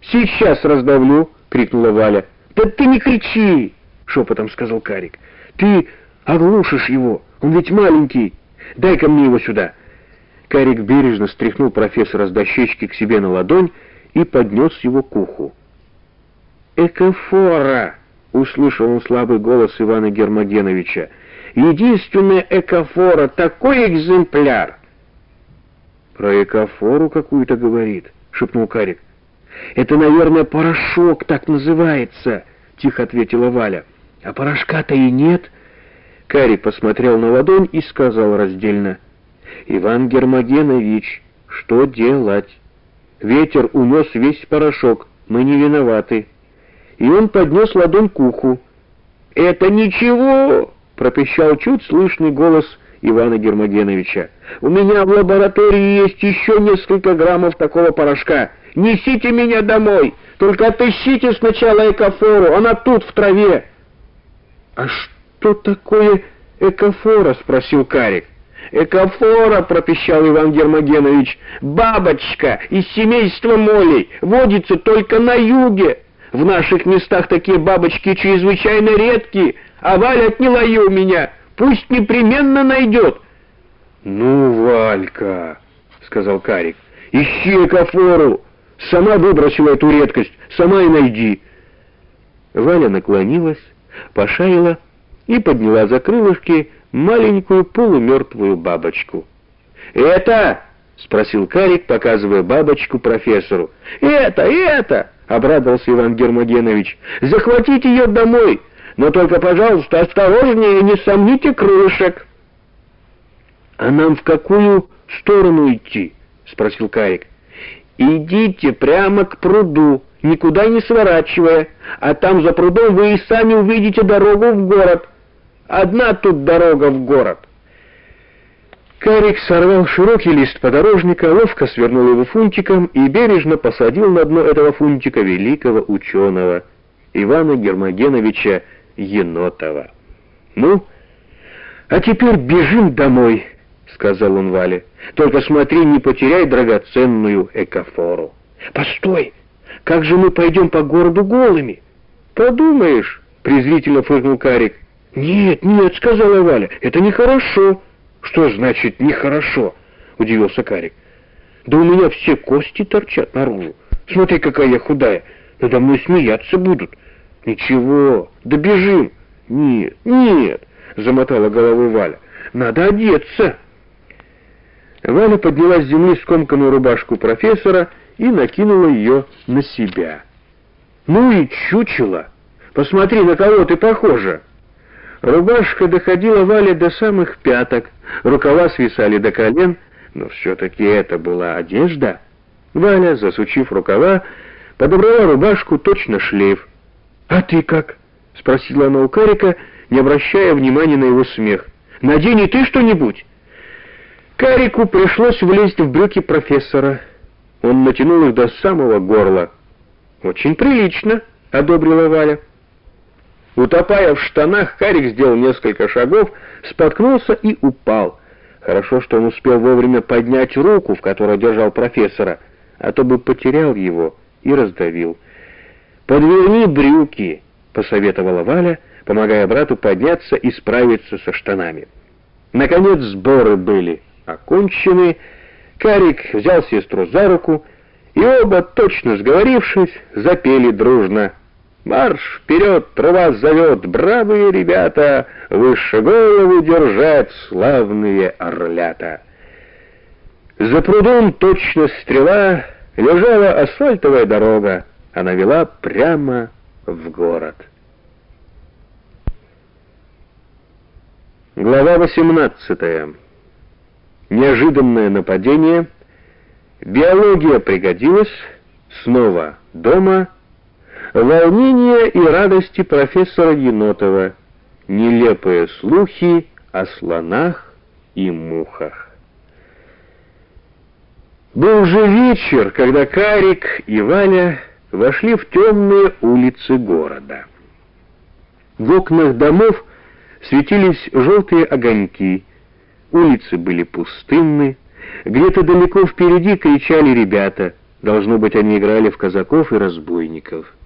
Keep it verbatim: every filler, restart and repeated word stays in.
«Сейчас раздавлю!» — крикнула Валя. «Да ты не кричи!» — шепотом сказал Карик. «Ты оглушишь его, он ведь маленький. Дай-ка мне его сюда». Карик бережно стряхнул профессора с дощечки к себе на ладонь и поднес его к уху. «Экофора!» — услышал он слабый голос Ивана Гермогеновича. «Единственная экофора, такой экземпляр!» «Про экофору какую-то говорит», — шепнул Карик. «Это, наверное, порошок так называется», — тихо ответила Валя. «А порошка-то и нет». Карик посмотрел на ладонь и сказал раздельно: «Иван Гермогенович, что делать? Ветер унес весь порошок, мы не виноваты». И он поднес ладонь к уху. «Это ничего!» — пропищал чуть слышный голос Ивана Гермогеновича. «У меня в лаборатории есть еще несколько граммов такого порошка. Несите меня домой, только отыщите сначала экофору, она тут, в траве». «А что такое экофора?» — спросил Карик. «Экофора», — пропищал Иван Гермогенович, — «бабочка из семейства молей, водится только на юге. В наших местах такие бабочки чрезвычайно редкие, а Валя отняла ее у меня, пусть непременно найдет». «Ну, Валька», — сказал Карик, — «ищи экофору, сама выбросила эту редкость, сама и найди». Валя наклонилась, пошарила и подняла за крылышки маленькую полумертвую бабочку. «Это?» — спросил Карик, показывая бабочку профессору. «Это, это!» — обрадовался Иван Гермогенович. «Захватите ее домой, но только, пожалуйста, осторожнее, не сомните крылышек». «А нам в какую сторону идти?» — спросил Карик. «Идите прямо к пруду, никуда не сворачивая, а там за прудом вы и сами увидите дорогу в город. Одна тут дорога в город». Карик сорвал широкий лист подорожника, ловко свернул его фунтиком и бережно посадил на дно этого фунтика великого ученого Ивана Гермогеновича Енотова. «Ну, а теперь бежим домой», — сказал он Вале. «Только смотри, не потеряй драгоценную экофору». «Постой! Как же мы пойдем по городу голыми?» «Подумаешь», — презрительно фыркнул Карик. «Нет, нет», — сказала Валя, — «это нехорошо». «Что значит нехорошо?» — удивился Карик. «Да у меня все кости торчат наружу. Смотри, какая я худая. Надо мной смеяться будут». «Ничего, добежим». «Нет, нет», — замотала головой Валя, — «надо одеться». Валя подняла с земли скомканную рубашку профессора и накинула ее на себя. «Ну и чучело! Посмотри, на кого ты похожа!» Рубашка доходила Вале до самых пяток, рукава свисали до колен, но все-таки это была одежда. Валя, засучив рукава, подобрала рубашку точно шлейф. «А ты как?» — спросила она у Карика, не обращая внимания на его смех. «Надень и ты что-нибудь». Карику пришлось влезть в брюки профессора. Он натянул их до самого горла. «Очень прилично», — одобрила Валя. Утопая в штанах, Карик сделал несколько шагов, споткнулся и упал. Хорошо, что он успел вовремя поднять руку, в которой держал профессора, а то бы потерял его и раздавил. «Подверни брюки», — посоветовала Валя, помогая брату подняться и справиться со штанами. Наконец сборы были окончены. Карик взял сестру за руку, и оба, точно сговорившись, запели дружно: «Марш вперед, труба зовет, бравые ребята, выше голову держать славные орлята». За прудом точно стрела лежала асфальтовая дорога, она вела прямо в город. Глава восемнадцатая. Неожиданное нападение. Биология пригодилась. Снова дома. Волнение и радости профессора Енотова. Нелепые слухи о слонах и мухах. Был же вечер, когда Карик и Валя вошли в темные улицы города. В окнах домов светились желтые огоньки, улицы были пустынны, где-то далеко впереди кричали ребята, Должно быть, они играли в казаков и разбойников.